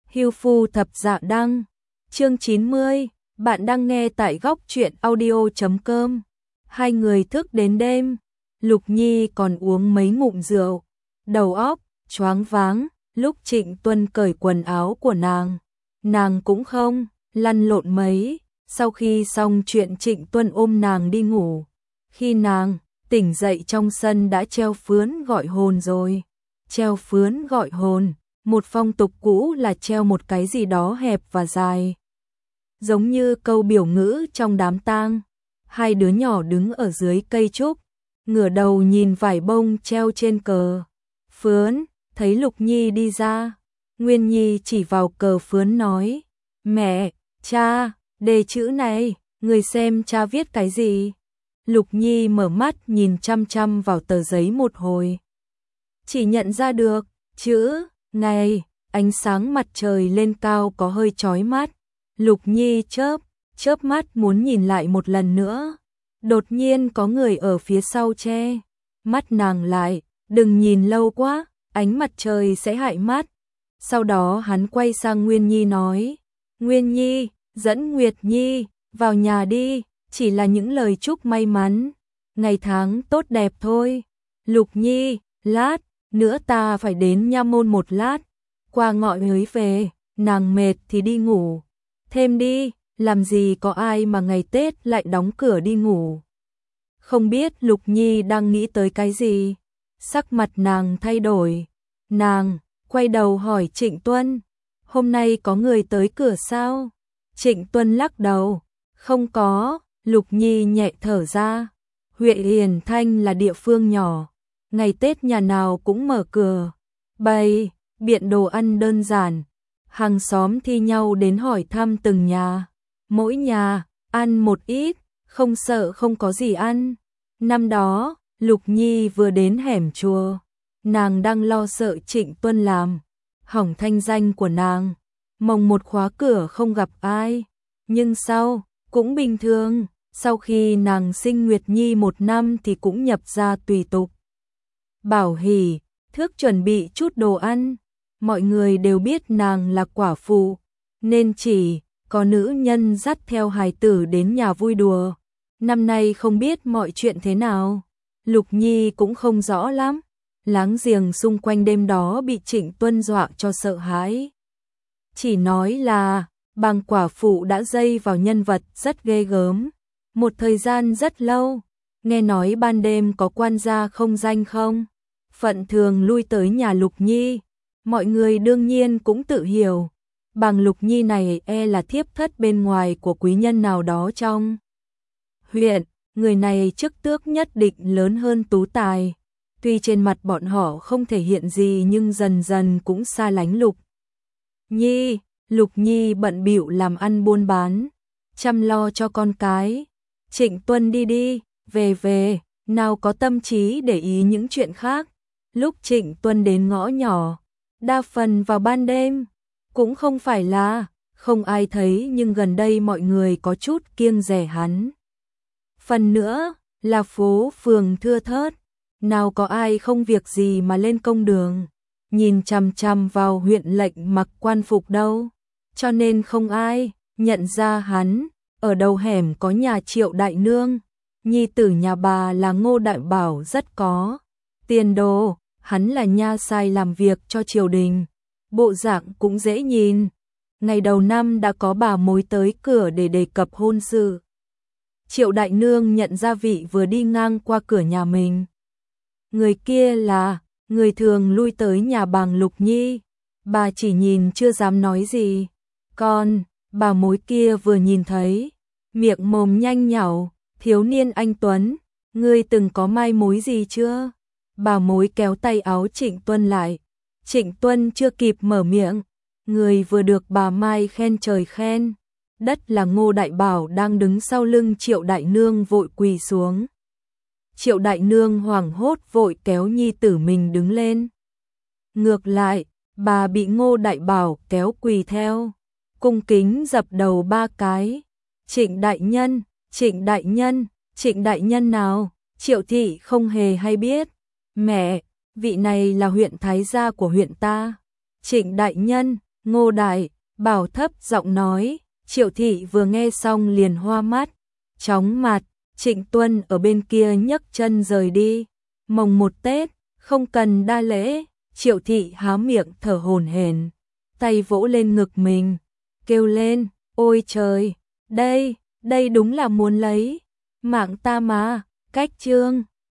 Hưu Phu Thập Dạ Đăng, chương 90, bạn đang nghe tại góc truyện audio.com. Hai người thức đến đêm, Lục Nhi còn uống mấy ngụm rượu, đầu óc choáng váng. Lúc Trịnh Tuân cởi quần áo của nàng cũng không lăn lộn mấy. Sau khi xong chuyện, Trịnh Tuân ôm nàng đi ngủ. Khi nàng tỉnh dậy, trong sân đã treo phướn gọi hồn rồi. Treo phướn gọi hồn, một phong tục cũ là treo một cái gì đó hẹp và dài, giống như câu biểu ngữ trong đám tang. Hai đứa nhỏ đứng ở dưới cây trúc, ngửa đầu nhìn vải bông treo trên cờ phướn. Thấy Lục Nhi đi ra, Nguyên Nhi chỉ vào cờ phướn nói: "Mẹ, cha, đề chữ này, người xem cha viết cái gì?" Lục Nhi mở mắt nhìn chăm chăm vào tờ giấy một hồi, chỉ nhận ra được chữ ngày. Ánh sáng mặt trời lên cao có hơi chói mắt. Lục Nhi chớp mắt muốn nhìn lại một lần nữa. Đột nhiên có người ở phía sau che mắt nàng lại: "Đừng nhìn lâu quá, ánh mặt trời sẽ hại mắt." Sau đó hắn quay sang Nguyên Nhi nói: "Nguyên Nhi, dẫn Nguyệt Nhi vào nhà đi, chỉ là những lời chúc may mắn, ngày tháng tốt đẹp thôi." Lục Nhi: "Lát nữa ta phải đến nha môn một lát, qua ngọ mới về." Nàng mệt thì đi ngủ thêm đi, làm gì có ai mà ngày Tết lại đóng cửa đi ngủ. Không biết Lục Nhi đang nghĩ tới cái gì, sắc mặt nàng thay đổi. Nàng quay đầu hỏi Trịnh Tuân: "Hôm nay có người tới cửa sao?" Trịnh Tuân lắc đầu: "Không có." Lục Nhi nhẹ thở ra. Huyện Hiền Thanh là địa phương nhỏ, ngày Tết nhà nào cũng mở cửa bày biện đồ ăn đơn giản. Hàng xóm thi nhau đến hỏi thăm từng nhà, mỗi nhà ăn một ít, không sợ không có gì ăn. Năm đó, Lục Nhi vừa đến hẻm chùa, nàng đang lo sợ Trịnh Tuân làm hỏng thanh danh của nàng. Mồng một khóa cửa không gặp ai, nhưng sau cũng bình thường. Sau khi nàng sinh Nguyệt Nhi 1 năm thì cũng nhập gia tùy tục. Bảo hỉ thước chuẩn bị chút đồ ăn. Mọi người đều biết nàng là quả phụ, nên chỉ có nữ nhân dắt theo hài tử đến nhà vui đùa. Năm nay không biết mọi chuyện thế nào, Lục Nhi cũng không rõ lắm. Láng giềng xung quanh đêm đó bị Trịnh Tuân dọa cho sợ hãi, chỉ nói là bàng quả phụ đã dây vào nhân vật rất ghê gớm một thời gian rất lâu. Nghe nói ban đêm có quan gia không danh không phận thường lui tới nhà Lục Nhi. Mọi người đương nhiên cũng tự hiểu, bàng Lục Nhi này là thiếp thất bên ngoài của quý nhân nào đó trong huyện. Người này chức tước nhất định lớn hơn Tú Tài. Tuy trên mặt bọn họ không thể hiện gì, nhưng dần dần cũng xa lánh Lục Nhi. Lục Nhi bận bịu làm ăn buôn bán, chăm lo cho con cái. Trịnh Tuân đi về, nào có tâm trí để ý những chuyện khác. Lúc Trịnh Tuân đến ngõ nhỏ, đa phần vào ban đêm, cũng không phải là không ai thấy, nhưng gần đây mọi người có chút kiêng dè hắn. Phần nữa là phố phường thưa thớt, nào có ai không việc gì mà lên công đường nhìn chằm chằm vào huyện lệnh mặc quan phục đâu, cho nên không ai nhận ra hắn. Ở đầu hẻm có nhà Triệu Đại Nương, nhi tử nhà bà là Ngô Đại Bảo rất có tiền đồ. Hắn là nha sai làm việc cho triều đình, bộ dạng cũng dễ nhìn. Ngày đầu năm đã có bà mối tới cửa để đề cập hôn sự. Triệu Đại Nương nhận ra vị vừa đi ngang qua cửa nhà mình. Người kia là người thường lui tới nhà bàng Lục Nhi. Bà chỉ nhìn chưa dám nói gì. Còn bà mối kia vừa nhìn thấy, miệng mồm nhanh nhảu: "Thiếu niên anh tuấn, ngươi từng có mai mối gì chưa?" Bà mối kéo tay áo Trịnh Tuân lại. Trịnh Tuân chưa kịp mở miệng, người vừa được bà mai khen trời khen đất là Ngô Đại Bảo đang đứng sau lưng Triệu Đại Nương vội quỳ xuống. Triệu Đại Nương hoảng hốt vội kéo nhi tử mình đứng lên. Ngược lại, bà bị Ngô Đại Bảo kéo quỳ theo, cung kính dập đầu 3 cái. "Trịnh đại nhân, Trịnh đại nhân, Trịnh đại nhân nào?" Triệu thị không hề hay biết. "Mẹ, vị này là huyện thái gia của huyện ta." "Trịnh đại nhân, Ngô Đại Bảo thấp giọng nói, Triệu thị vừa nghe xong liền hoa mắt, chóng mặt. Trịnh Tuân ở bên kia nhấc chân rời đi. Mồng 1 Tết, không cần đa lễ. Triệu thị há miệng thở hổn hển, tay vỗ lên ngực mình, kêu lên, ôi trời, đây đúng là muốn lấy mạng ta mà. Cách chương